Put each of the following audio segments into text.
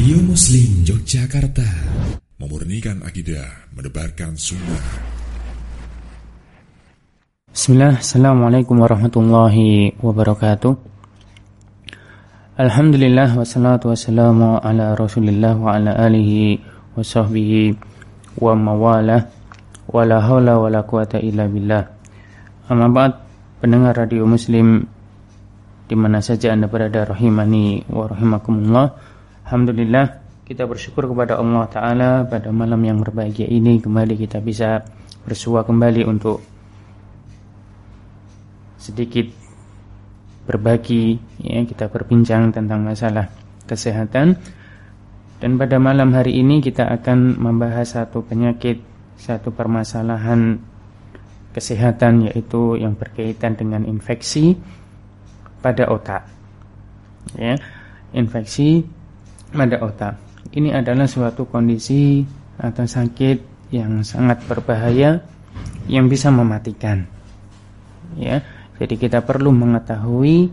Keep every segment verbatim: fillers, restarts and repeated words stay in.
Radio Muslim Yogyakarta, memurnikan akidah, menebarkan sunnah. Bismillah, Assalamualaikum warahmatullahi wabarakatuh. Alhamdulillah, wassalatu wassalamu ala rasulillah wa ala alihi wa sahbihi wa mawalah, wa la hawla wa la quwata illa billah. Amma ba'd, pendengar Radio Muslim di mana saja Anda berada, rahimani wa rahimakumullah. Alhamdulillah, kita bersyukur kepada Allah Ta'ala pada malam yang berbahagia ini kembali kita bisa bersua kembali untuk sedikit berbagi, ya, kita berbincang tentang masalah kesehatan. Dan pada malam hari ini kita akan membahas satu penyakit, satu permasalahan kesehatan, yaitu yang berkaitan dengan infeksi pada otak, ya, infeksi pada otak. Ini adalah suatu kondisi atau sakit yang sangat berbahaya yang bisa mematikan, ya. Jadi kita perlu mengetahui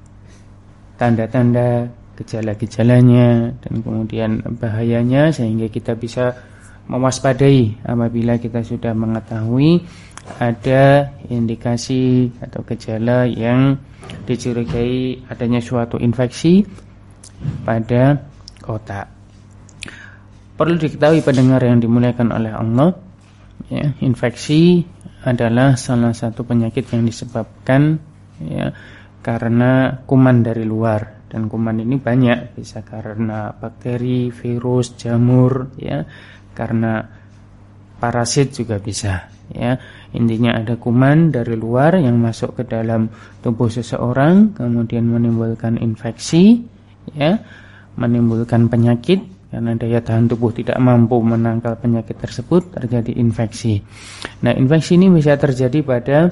tanda-tanda, gejala-gejalanya, dan kemudian bahayanya, sehingga kita bisa mewaspadai apabila kita sudah mengetahui ada indikasi atau gejala yang dicurigai adanya suatu infeksi pada otak. Perlu diketahui pendengar yang dimuliakan oleh Allah, ya, infeksi adalah salah satu penyakit yang disebabkan, ya, karena kuman dari luar, dan kuman ini banyak, bisa karena bakteri, virus, jamur, ya, karena parasit juga bisa, ya. Intinya ada kuman dari luar yang masuk ke dalam tubuh seseorang, kemudian menimbulkan infeksi, ya, menimbulkan penyakit. Karena daya tahan tubuh tidak mampu menangkal penyakit tersebut, terjadi infeksi. Nah, infeksi ini bisa terjadi pada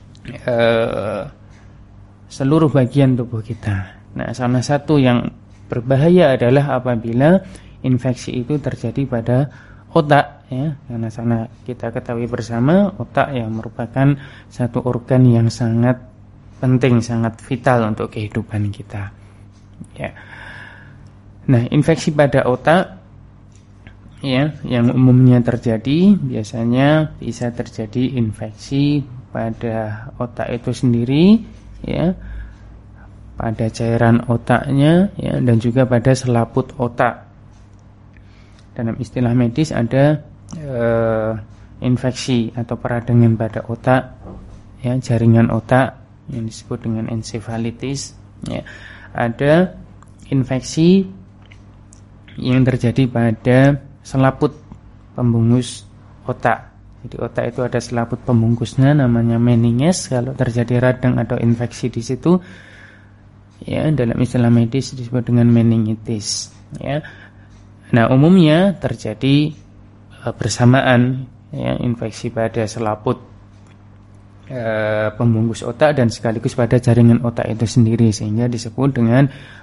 uh, seluruh bagian tubuh kita. Nah, salah satu yang berbahaya adalah apabila infeksi itu terjadi pada otak, ya. Karena sana kita ketahui bersama, otak yang merupakan satu organ yang sangat penting, sangat vital untuk kehidupan kita, ya. Nah, infeksi pada otak, ya, yang umumnya terjadi biasanya bisa terjadi infeksi pada otak itu sendiri, ya, pada cairan otaknya, ya, dan juga pada selaput otak. Dalam istilah medis ada eh, infeksi atau peradangan pada otak, ya, jaringan otak yang disebut dengan ensefalitis, ya. Ada infeksi yang terjadi pada selaput pembungkus otak. Jadi otak itu ada selaput pembungkusnya, namanya meninges. Kalau terjadi radang atau infeksi di situ, ya, dalam istilah medis disebut dengan meningitis, ya. Nah, umumnya terjadi uh, bersamaan, ya, infeksi pada selaput uh, pembungkus otak dan sekaligus pada jaringan otak itu sendiri, sehingga disebut dengan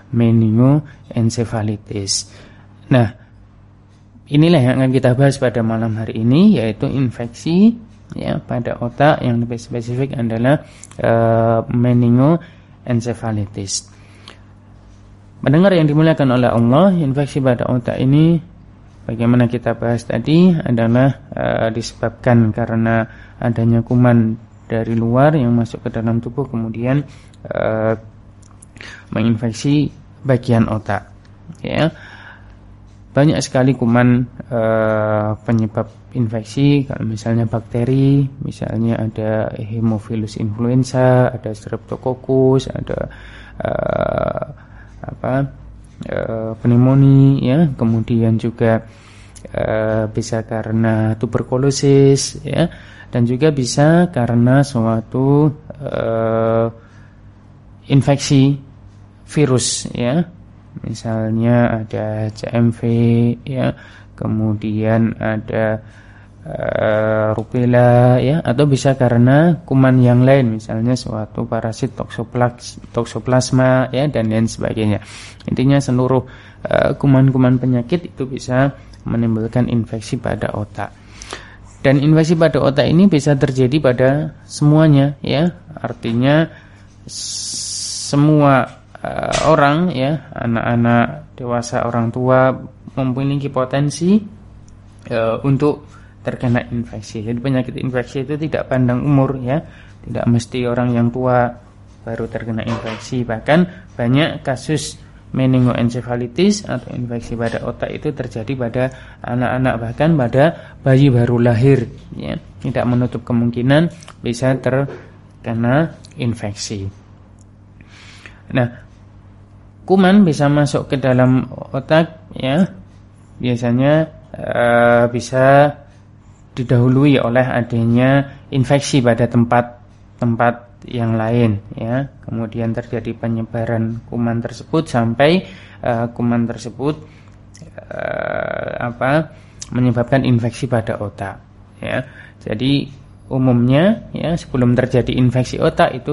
meningoencephalitis. Nah, inilah yang akan kita bahas pada malam hari ini, yaitu infeksi, ya, pada otak. Yang lebih spesifik adalah uh, meningoencephalitis. Mendengar yang dimuliakan oleh Allah, infeksi pada otak ini, bagaimana kita bahas tadi, adalah uh, disebabkan karena adanya kuman dari luar yang masuk ke dalam tubuh, kemudian uh, menginfeksi bagian otak, ya. Banyak sekali kuman e, penyebab infeksi. Kalau misalnya bakteri, misalnya ada Haemophilus influenza, ada Streptococcus, ada e, apa e, pneumonia, ya. Kemudian juga e, bisa karena tuberkulosis, ya, dan juga bisa karena suatu e, infeksi virus, ya. Misalnya ada H M V, ya, kemudian ada uh, rubella, ya, atau bisa karena kuman yang lain, misalnya suatu parasit toksoplasma, ya, dan lain sebagainya. Intinya seluruh uh, kuman-kuman penyakit itu bisa menimbulkan infeksi pada otak. Dan infeksi pada otak ini bisa terjadi pada semuanya, ya. Artinya semua uh, orang ya, anak-anak, dewasa, orang tua memiliki potensi uh, untuk terkena infeksi. Jadi penyakit infeksi itu tidak pandang umur ya, tidak mesti orang yang tua baru terkena infeksi. Bahkan banyak kasus meningoencephalitis atau infeksi pada otak itu terjadi pada anak-anak, bahkan pada bayi baru lahir ya. Tidak menutup kemungkinan bisa terkena infeksi. Nah, kuman bisa masuk ke dalam otak ya. Biasanya uh, bisa didahului oleh adanya infeksi pada tempat-tempat yang lain ya, kemudian terjadi penyebaran kuman tersebut sampai uh, kuman tersebut uh, apa menyebabkan infeksi pada otak ya. Jadi umumnya ya, sebelum terjadi infeksi otak itu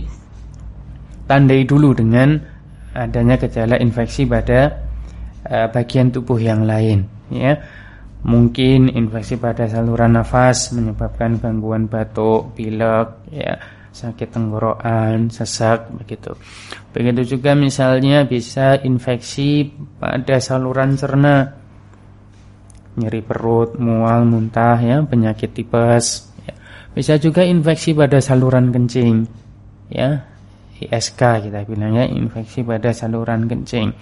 ditandai dulu dengan adanya gejala infeksi pada uh, bagian tubuh yang lain ya. Mungkin infeksi pada saluran nafas menyebabkan gangguan batuk, pilek ya, sakit tenggorokan, sesak begitu. Begitu juga misalnya bisa infeksi pada saluran cerna, nyeri perut, mual, muntah ya, penyakit tipes ya. Bisa juga infeksi pada saluran kencing ya, I S K kita bilangnya, infeksi pada saluran kencing.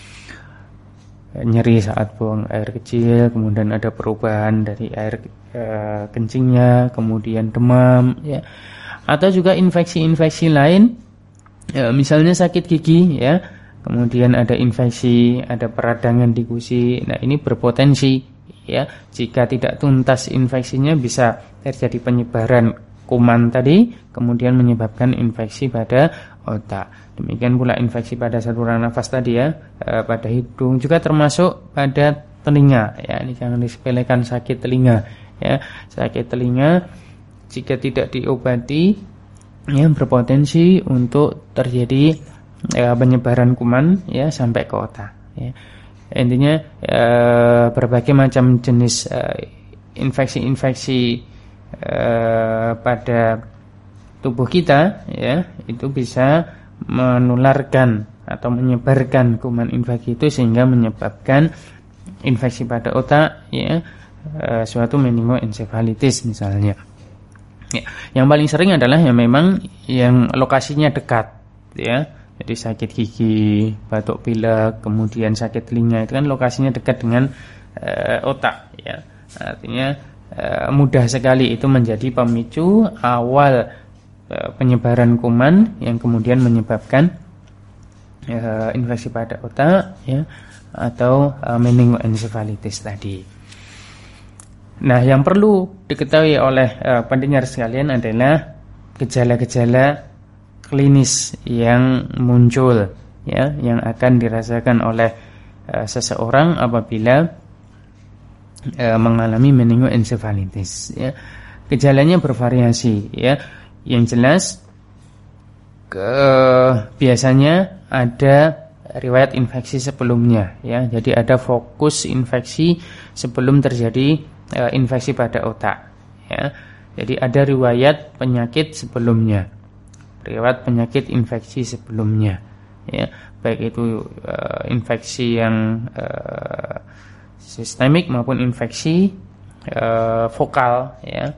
Nyeri saat buang air kecil, kemudian ada perubahan dari air e, kencingnya, kemudian demam ya. Atau juga infeksi-infeksi lain ya, misalnya sakit gigi ya, kemudian ada infeksi, ada peradangan di gusi. Nah, ini berpotensi ya, jika tidak tuntas infeksinya bisa terjadi penyebaran kuman tadi, kemudian menyebabkan infeksi pada otak. Demikian pula infeksi pada saluran nafas tadi ya, e, pada hidung, juga termasuk pada telinga ya. Ini jangan disepelekan sakit telinga ya. Sakit telinga jika tidak diobati ya, berpotensi untuk terjadi ya, penyebaran kuman ya sampai ke otak ya. Intinya ya, berbagai macam jenis uh, infeksi-infeksi uh, pada tubuh kita ya, itu bisa menularkan atau menyebarkan kuman infeksi itu sehingga menyebabkan infeksi pada otak ya, uh, suatu meningoencephalitis misalnya. Ya, yang paling sering adalah yang memang yang lokasinya dekat ya. Jadi sakit gigi, batuk pilek, kemudian sakit telinga itu kan lokasinya dekat dengan uh, otak ya. Artinya uh, mudah sekali itu menjadi pemicu awal uh, penyebaran kuman yang kemudian menyebabkan uh, infeksi pada otak ya, atau uh, meningoencephalitis tadi. Nah, yang perlu diketahui oleh uh, pendengar sekalian adalah gejala-gejala klinis yang muncul ya, yang akan dirasakan oleh uh, seseorang apabila uh, mengalami meningoencephalitis ya. Gejalanya bervariasi ya. Yang jelas ke, biasanya ada riwayat infeksi sebelumnya ya. Jadi ada fokus infeksi sebelum terjadi infeksi pada otak ya. Jadi ada riwayat penyakit sebelumnya, riwayat penyakit infeksi sebelumnya ya, baik itu uh, infeksi yang uh, sistemik maupun infeksi uh, vokal ya,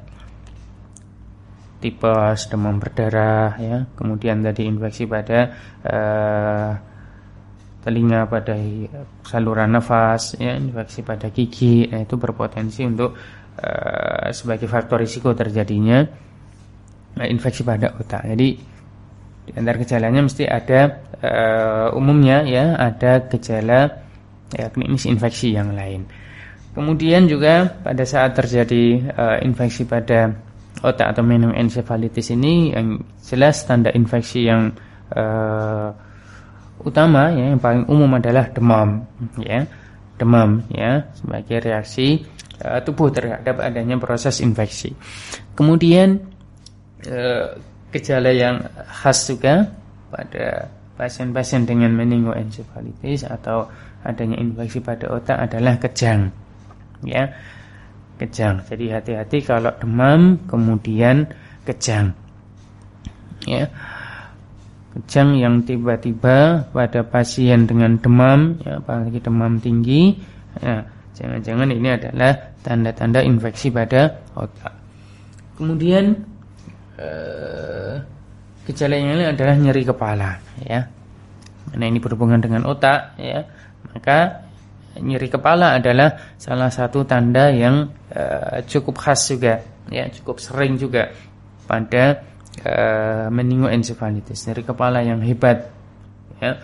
tipes, demam berdarah ya, kemudian tadi infeksi pada uh, telinga, pada saluran nafas ya, infeksi pada gigi. Nah, itu berpotensi untuk uh, sebagai faktor risiko terjadinya uh, infeksi pada otak. Jadi di antara gejalanya mesti ada uh, umumnya ya, ada gejala ya, klinis infeksi yang lain. Kemudian juga pada saat terjadi uh, infeksi pada otak atau meningoencephalitis ini, yang jelas tanda infeksi yang uh, utama ya, yang paling umum adalah demam ya, demam ya, sebagai reaksi uh, tubuh terhadap adanya proses infeksi. Kemudian uh, gejala yang khas juga pada pasien-pasien dengan meningoencephalitis atau adanya infeksi pada otak adalah kejang ya, kejang. Jadi hati-hati kalau demam kemudian kejang ya. kejang yang tiba-tiba pada pasien dengan demam, ya, apalagi demam tinggi. Nah, jangan-jangan ini adalah tanda-tanda infeksi pada otak. Kemudian eh, gejala yang lain adalah nyeri kepala, ya. Nah, ini berhubungan dengan otak, ya. Maka nyeri kepala adalah salah satu tanda yang uh, cukup khas juga, ya, cukup sering juga pada uh, meningoencephalitis, nyeri kepala yang hebat, ya,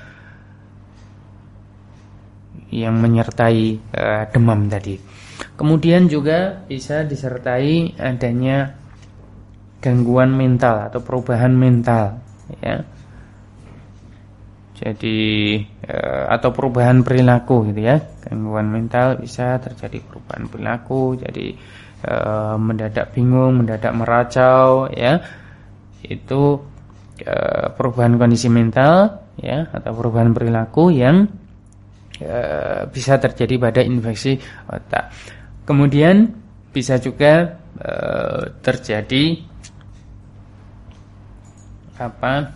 yang menyertai uh, demam tadi. Kemudian juga bisa disertai adanya gangguan mental atau perubahan mental, ya. Jadi e, atau perubahan perilaku gitu ya. Gangguan mental bisa terjadi perubahan perilaku, jadi e, mendadak bingung, mendadak meracau, ya. Itu e, perubahan kondisi mental, ya, atau perubahan perilaku yang e, bisa terjadi pada infeksi otak. Kemudian bisa juga e, terjadi apa?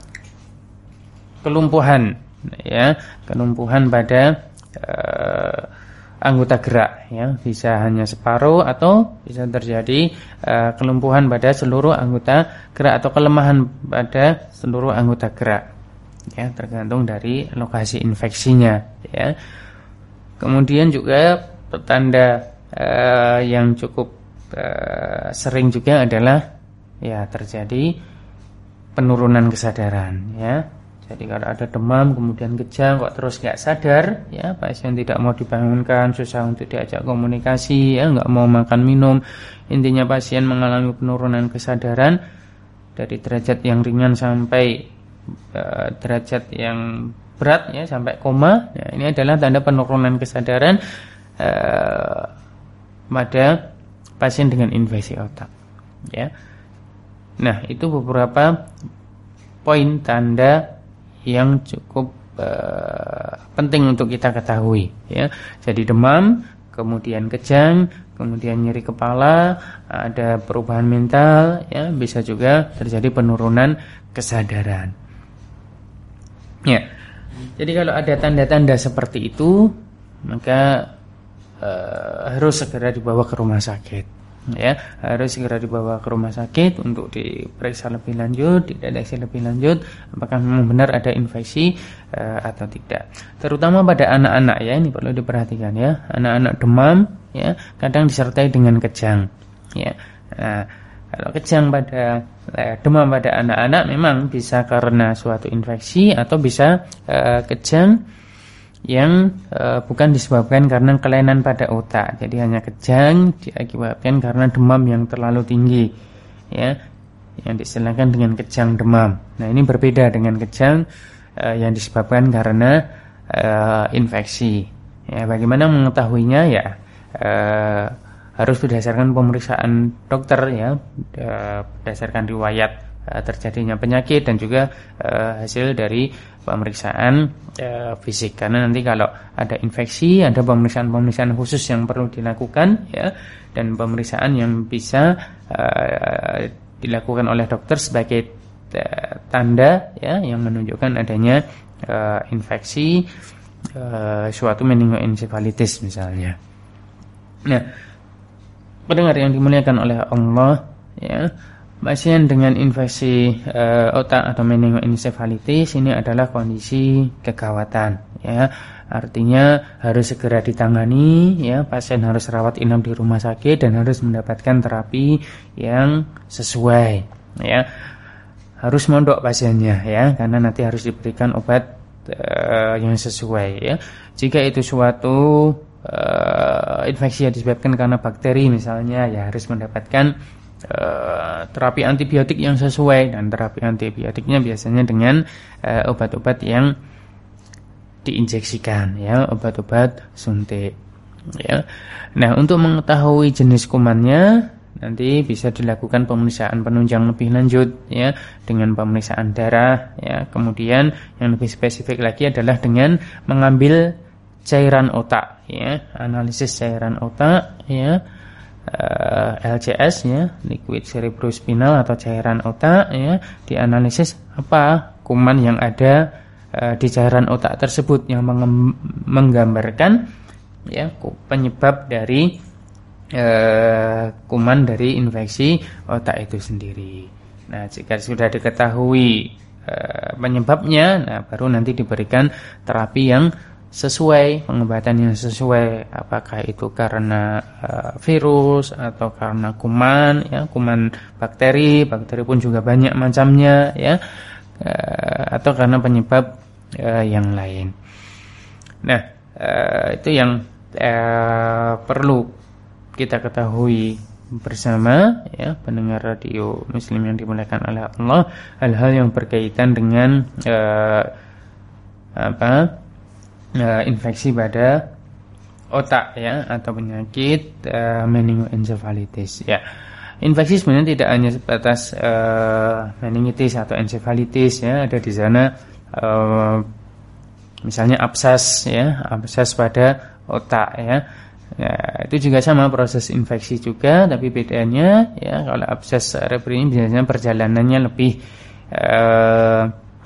kelumpuhan, ya, kelumpuhan pada uh, anggota gerak, ya, bisa hanya separuh atau bisa terjadi uh, kelumpuhan pada seluruh anggota gerak atau kelemahan pada seluruh anggota gerak, ya, tergantung dari lokasi infeksinya, ya. Kemudian juga tanda uh, yang cukup uh, sering juga adalah, ya, terjadi penurunan kesadaran, ya. Jadi kalau ada demam kemudian kejang kok terus nggak sadar, ya, pasien tidak mau dibangunkan, susah untuk diajak komunikasi, ya, nggak mau makan minum, intinya pasien mengalami penurunan kesadaran dari derajat yang ringan sampai uh, derajat yang berat, ya, sampai koma. Nah, ini adalah tanda penurunan kesadaran uh, pada pasien dengan infeksi otak, ya. Nah, itu beberapa poin tanda yang cukup uh, penting untuk kita ketahui, ya. Jadi demam, kemudian kejang, kemudian nyeri kepala, ada perubahan mental, ya, bisa juga terjadi penurunan kesadaran. Ya. Jadi kalau ada tanda-tanda seperti itu, maka uh, harus segera dibawa ke rumah sakit. Ya, harus segera dibawa ke rumah sakit untuk diperiksa lebih lanjut, dideteksi lebih lanjut apakah memang benar ada infeksi uh, atau tidak. Terutama pada anak-anak, ya, ini perlu diperhatikan, ya. Anak-anak demam, ya, kadang disertai dengan kejang, ya. Nah, kalau kejang pada eh, demam pada anak-anak memang bisa karena suatu infeksi atau bisa uh, kejang yang e, bukan disebabkan karena kelainan pada otak. Jadi hanya kejang diakibatkan karena demam yang terlalu tinggi, ya, yang disebutkan dengan kejang demam. Nah, ini berbeda dengan kejang e, yang disebabkan karena e, infeksi. Ya, bagaimana mengetahuinya? Ya, e, harus berdasarkan pemeriksaan dokter, ya, e, berdasarkan riwayat terjadinya penyakit dan juga uh, hasil dari pemeriksaan uh, fisik. Karena nanti kalau ada infeksi, ada pemeriksaan-pemeriksaan khusus yang perlu dilakukan, ya, dan pemeriksaan yang bisa uh, dilakukan oleh dokter sebagai uh, tanda, ya, yang menunjukkan adanya uh, infeksi uh, suatu meningoencephalitis misalnya. Nah, pendengar yang dimuliakan oleh Allah, ya, pasien dengan infeksi e, otak atau meningoencephalitis ini adalah kondisi kegawatan, ya. Artinya harus segera ditangani, ya. Pasien harus rawat inap di rumah sakit dan harus mendapatkan terapi yang sesuai, ya. Harus mondok pasiennya, ya, karena nanti harus diberikan obat e, yang sesuai, ya. Jika itu suatu e, infeksi yang disebabkan karena bakteri misalnya, ya, harus mendapatkan Uh, terapi antibiotik yang sesuai, dan terapi antibiotiknya biasanya dengan uh, obat-obat yang diinjeksikan, ya, obat-obat suntik, ya. Nah, untuk mengetahui jenis kumannya nanti bisa dilakukan pemeriksaan penunjang lebih lanjut, ya, dengan pemeriksaan darah, ya. Kemudian yang lebih spesifik lagi adalah dengan mengambil cairan otak, ya, analisis cairan otak, ya. Uh, L C S, ya, liquid cerebrospinal atau cairan otak, ya, dianalisis apa kuman yang ada uh, di cairan otak tersebut yang menge- menggambarkan ya penyebab dari uh, kuman dari infeksi otak itu sendiri. Nah, jika sudah diketahui uh, penyebabnya, nah baru nanti diberikan terapi yang sesuai, pengobatan yang sesuai, apakah itu karena uh, virus atau karena kuman, ya kuman bakteri, bakteri pun juga banyak macamnya, ya, uh, atau karena penyebab uh, yang lain. Nah, uh, itu yang uh, perlu kita ketahui bersama, ya, pendengar radio Muslim yang dimuliakan oleh Allah, hal-hal yang berkaitan dengan uh, apa? Uh, infeksi pada otak, ya, atau penyakit uh, meningoencephalitis, ya. Infeksi sebenarnya tidak hanya sebatas uh, meningitis atau encephalitis, ya, ada di sana uh, misalnya absces, ya, absces pada otak, ya. Ya, itu juga sama proses infeksi juga, tapi bedanya, ya, kalau absces cerebri ini biasanya perjalanannya lebih uh,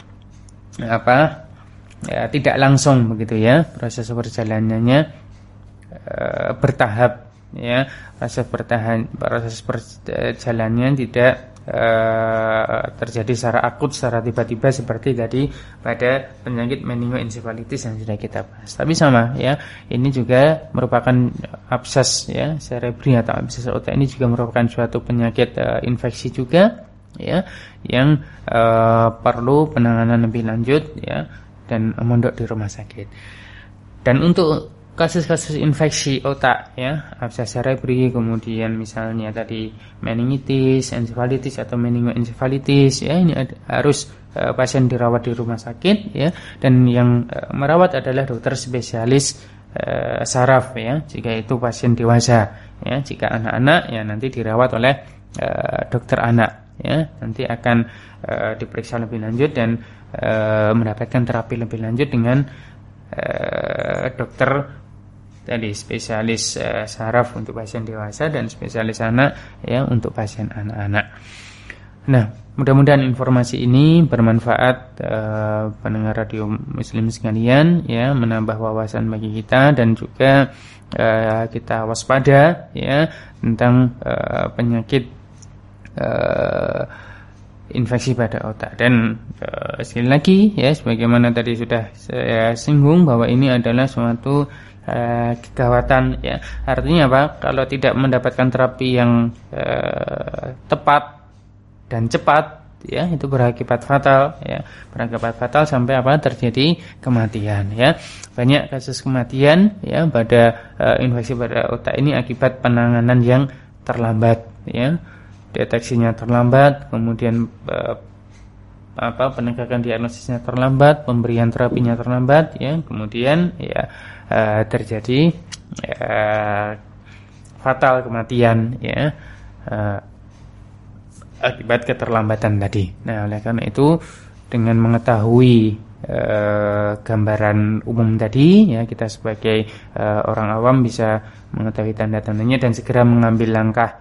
apa? Ya, tidak langsung begitu, ya, proses perjalanannya e, bertahap, ya, proses bertahan proses perjalanannya tidak e, terjadi secara akut, secara tiba-tiba seperti tadi pada penyakit meningoencephalitis yang sudah kita bahas. Tapi sama, ya, ini juga merupakan absces, ya, cerebri atau absces otak ini juga merupakan suatu penyakit e, infeksi juga, ya, yang e, perlu penanganan lebih lanjut, ya, dan mondok di rumah sakit. Dan untuk kasus-kasus infeksi otak, ya, absces cerebri, kemudian misalnya tadi meningitis, encephalitis atau meningoencephalitis, ya, ini ada, harus uh, pasien dirawat di rumah sakit, ya, dan yang uh, merawat adalah dokter spesialis uh, saraf, ya, jika itu pasien dewasa, ya, jika anak-anak, ya, nanti dirawat oleh uh, dokter anak, ya, nanti akan uh, diperiksa lebih lanjut dan Uh, mendapatkan terapi lebih lanjut dengan uh, dokter tadi spesialis uh, saraf untuk pasien dewasa dan spesialis anak, ya, untuk pasien anak-anak. Nah, mudah-mudahan informasi ini bermanfaat uh, pendengar radio Muslim sekalian, ya, menambah wawasan bagi kita dan juga uh, kita waspada, ya, tentang uh, penyakit uh, infeksi pada otak. Dan uh, sekali lagi, ya, sebagaimana tadi sudah saya singgung bahwa ini adalah suatu uh, kegawatan, ya. Artinya apa? Kalau tidak mendapatkan terapi yang uh, tepat dan cepat, ya, itu berakibat fatal, ya, berakibat fatal sampai apa? Terjadi kematian, ya. Banyak kasus kematian, ya, pada uh, infeksi pada otak ini akibat penanganan yang terlambat, ya. Deteksinya terlambat, kemudian eh, apa penegakan diagnosisnya terlambat, pemberian terapinya terlambat, ya, kemudian, ya, eh, terjadi eh, fatal kematian, ya, eh, akibat keterlambatan tadi. Nah, oleh karena itu dengan mengetahui eh, gambaran umum tadi, ya, kita sebagai eh, orang awam bisa mengetahui tanda-tandanya dan segera mengambil langkah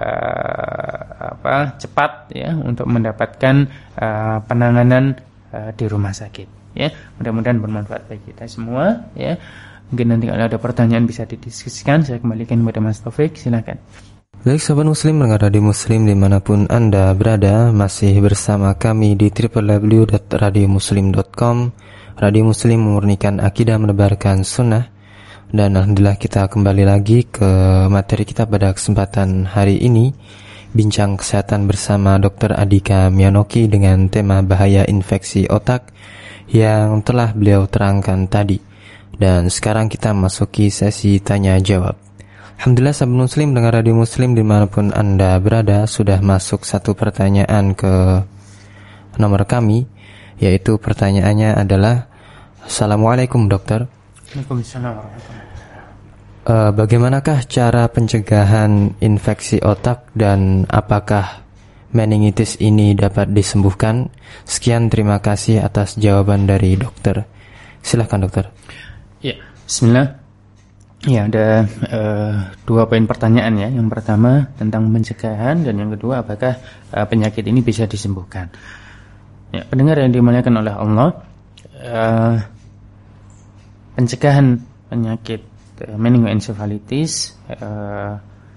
Uh, apa cepat, ya, untuk mendapatkan uh, penanganan uh, di rumah sakit, ya. Mudah-mudahan bermanfaat bagi kita semua, ya. Mungkin nanti kalau ada pertanyaan bisa didiskusikan. Saya kembalikan kepada Mas Taufik, silakan. Baik, sahabat Muslim, pendengar radio Muslim dimanapun Anda berada, masih bersama kami di w w w dot radio muslim dot com. Radio Muslim memurnikan akidah, menebarkan sunnah. Dan alhamdulillah kita kembali lagi ke materi kita pada kesempatan hari ini, bincang kesehatan bersama dokter Adhika Mianoki dengan tema bahaya infeksi otak yang telah beliau terangkan tadi. Dan sekarang kita masuki sesi tanya jawab. Alhamdulillah, sahabat Muslim, dengar radio Muslim dimanapun Anda berada, sudah masuk satu pertanyaan ke nomor kami, yaitu pertanyaannya adalah, Assalamualaikum dokter. Waalaikumsalam warahmatullahi wabarakatuh. Uh, bagaimanakah cara pencegahan infeksi otak dan apakah meningitis ini dapat disembuhkan? Sekian, terima kasih atas jawaban dari dokter. Silahkan dokter. Ya, bismillah. Ya, ada uh, dua poin pertanyaan, ya. Yang pertama tentang pencegahan dan yang kedua apakah uh, penyakit ini bisa disembuhkan. Ya, pendengar yang dimuliakan oleh Allah, uh, pencegahan penyakit uh, meningoencephalitis uh,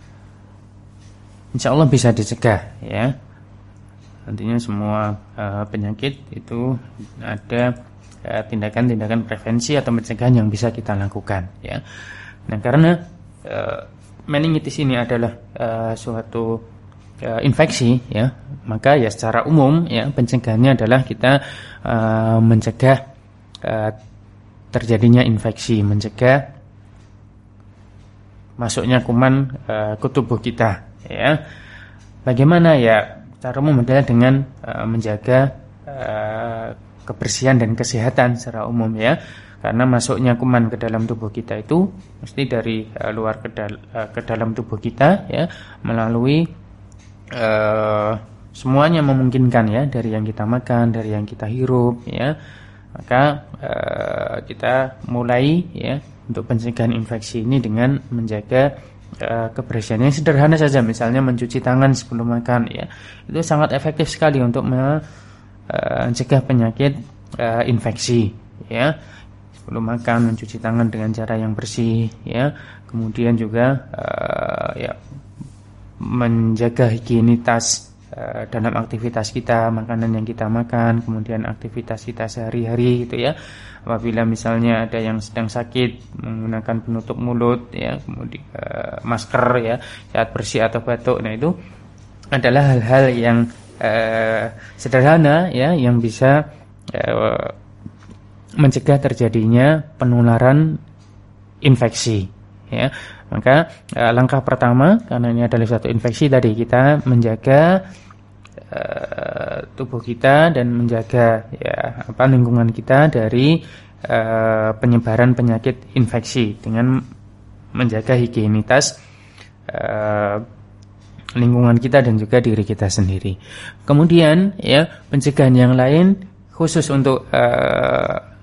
insya Allah bisa dicegah, ya. Nantinya semua uh, penyakit itu ada uh, tindakan-tindakan prevensi atau pencegahan yang bisa kita lakukan, ya. Nah, karena uh, meningitis ini adalah uh, suatu Uh, infeksi, ya, maka ya secara umum, ya, pencegahannya adalah kita uh, mencegah uh, terjadinya infeksi, mencegah masuknya kuman uh, ke tubuh kita, ya. Bagaimana, ya, secara umum adalah dengan uh, menjaga uh, kebersihan dan kesehatan secara umum, ya. Karena masuknya kuman ke dalam tubuh kita itu mesti dari uh, luar ke, dal- uh, ke dalam tubuh kita, ya, melalui Uh, semuanya memungkinkan, ya, dari yang kita makan, dari yang kita hirup, ya. Maka uh, kita mulai, ya, untuk pencegahan infeksi ini dengan menjaga uh, kebersihan yang sederhana saja, misalnya mencuci tangan sebelum makan, ya. Itu sangat efektif sekali untuk mencegah uh, penyakit uh, infeksi, ya. Sebelum makan mencuci tangan dengan cara yang bersih, ya. Kemudian juga uh, ya menjaga higienitas uh, dalam aktivitas kita, makanan yang kita makan, kemudian aktivitas kita sehari-hari, gitu, ya. Apabila misalnya ada yang sedang sakit, menggunakan penutup mulut, ya, kemudian uh, masker, ya, saat bersih atau batuk. Nah, itu adalah hal-hal yang uh, sederhana, ya, yang bisa uh, mencegah terjadinya penularan infeksi, ya. Maka eh, langkah pertama, karena ini adalah suatu infeksi tadi, kita menjaga eh, tubuh kita dan menjaga, ya, apa, lingkungan kita dari eh, penyebaran penyakit infeksi dengan menjaga higienitas eh, lingkungan kita dan juga diri kita sendiri. Kemudian, ya, pencegahan yang lain khusus untuk eh,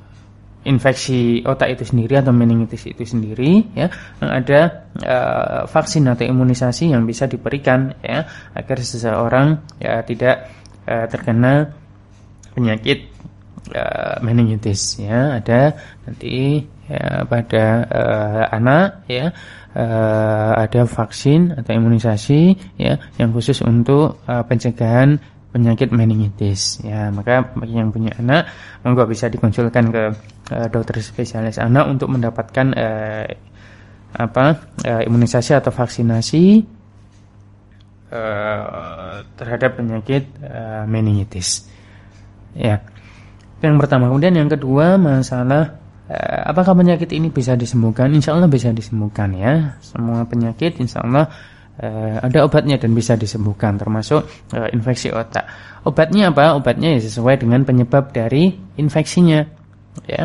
infeksi otak itu sendiri atau meningitis itu sendiri, ya, ada uh, vaksin atau imunisasi yang bisa diberikan, ya, agar seseorang, ya, tidak uh, terkena penyakit uh, meningitis, ya. Ada nanti, ya, pada uh, anak, ya, uh, ada vaksin atau imunisasi, ya, yang khusus untuk uh, pencegahan penyakit meningitis, ya. Maka bagi yang punya anak, monggo bisa dikonsulkan ke uh, dokter spesialis anak untuk mendapatkan uh, apa uh, imunisasi atau vaksinasi uh, terhadap penyakit uh, meningitis, ya. Yang pertama. Kemudian yang kedua, masalah uh, apakah penyakit ini bisa disembuhkan? Insya Allah bisa disembuhkan, ya. Semua penyakit insya Allah Uh, ada obatnya dan bisa disembuhkan, termasuk uh, infeksi otak. Obatnya apa? Obatnya ya sesuai dengan penyebab dari infeksinya, ya.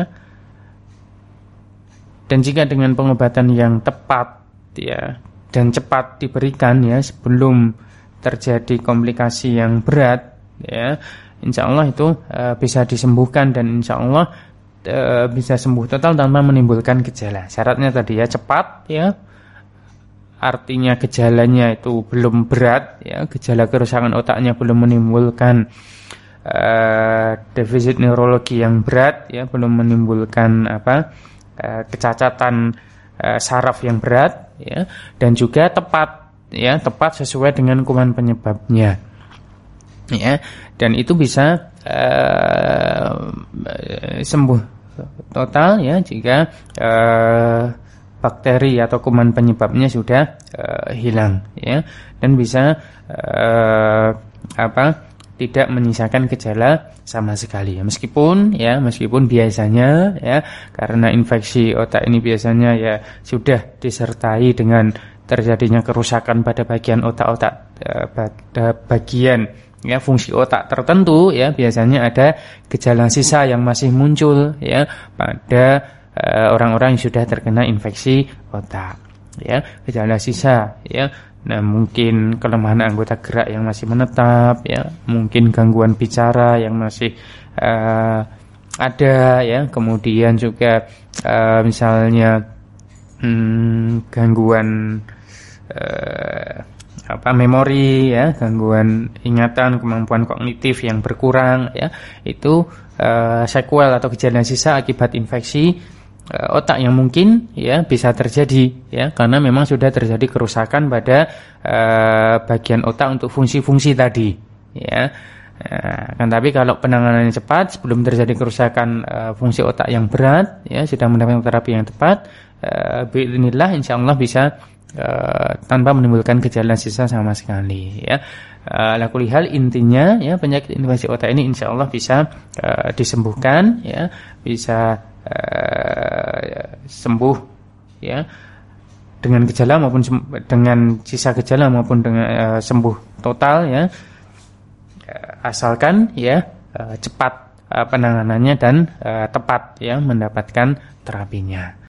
Dan jika dengan pengobatan yang tepat, ya, dan cepat diberikan, ya, sebelum terjadi komplikasi yang berat, ya, insya Allah itu uh, bisa disembuhkan dan insya Allah uh, bisa sembuh total tanpa menimbulkan gejala. Syaratnya tadi, ya, cepat, ya. Artinya gejalanya itu belum berat, ya, gejala kerusakan otaknya belum menimbulkan uh, defisit neurologi yang berat, ya, belum menimbulkan apa uh, kecacatan uh, saraf yang berat, ya, dan juga tepat, ya, tepat sesuai dengan kuman penyebabnya, ya, dan itu bisa uh, sembuh total, ya, jika uh, bakteri atau kuman penyebabnya sudah uh, hilang, ya, dan bisa uh, apa tidak menyisakan gejala sama sekali, ya. Meskipun, ya, meskipun biasanya, ya, karena infeksi otak ini biasanya, ya, sudah disertai dengan terjadinya kerusakan pada bagian otak-otak, uh, pada bagian, ya, fungsi otak tertentu, ya, biasanya ada gejala sisa yang masih muncul, ya, pada orang-orang yang sudah terkena infeksi otak, ya, gejala sisa, ya. Nah, mungkin kelemahan anggota gerak yang masih menetap, ya, mungkin gangguan bicara yang masih uh, ada, ya, kemudian juga uh, misalnya hmm, gangguan uh, apa memori ya, gangguan ingatan, kemampuan kognitif yang berkurang ya, itu uh, sequel atau gejala sisa akibat infeksi uh, otak yang mungkin ya bisa terjadi ya, karena memang sudah terjadi kerusakan pada uh, bagian otak untuk fungsi-fungsi tadi ya. Nah, kan tapi kalau penanganannya cepat sebelum terjadi kerusakan uh, fungsi otak yang berat ya, sudah mendapatkan terapi yang tepat, uh, biidznillah insyaallah bisa uh, tanpa menimbulkan gejala sisa sama sekali ya. Uh, ala kulli hal intinya ya, penyakit infeksi otak ini insyaallah bisa uh, disembuhkan ya, bisa uh, sembuh ya dengan gejala maupun dengan sisa gejala maupun dengan uh, sembuh total ya, asalkan ya cepat penanganannya dan tepat ya mendapatkan terapinya.